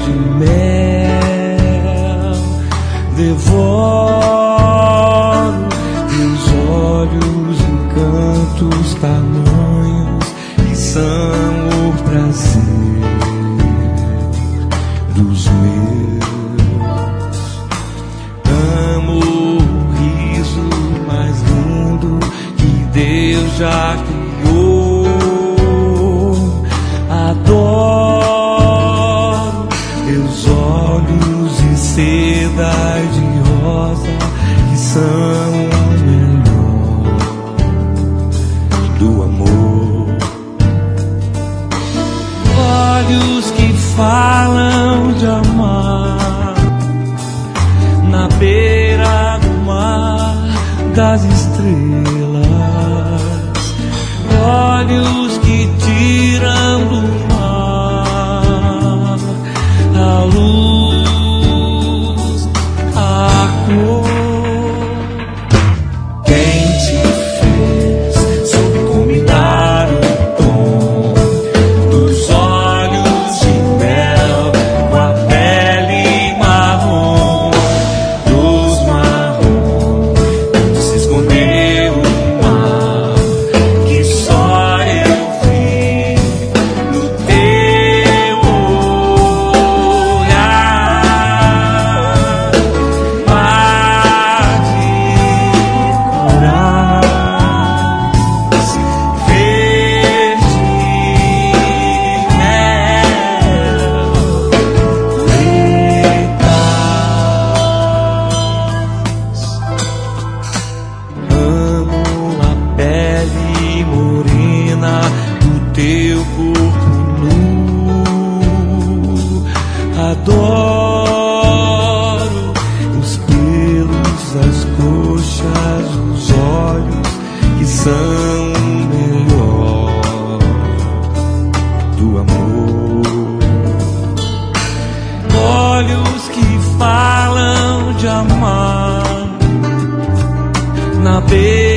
de mel devoro teus olhos, encantos tamanhos que são o prazer dos meus. Amo o riso mais lindo que Deus já criou. Adoro teus olhos e sedas de rosa que são o melhor do amor. Olhos que falam de amar na beira do mar das estrelas. Olhos que tiram do mar a luz, a cor. Quem te fez soube como dar o tom dos olhos de mel com a pele marrom, dos marrom, onde se escondeu o mar que só eu vi no teu olhar. Mar de corais, verde mel, letras. Amo a pele morena do teu corpo nu. Adoro os pelos, as coxas, os olhos que são o melhor do amor. Olhos que falam de amar na beira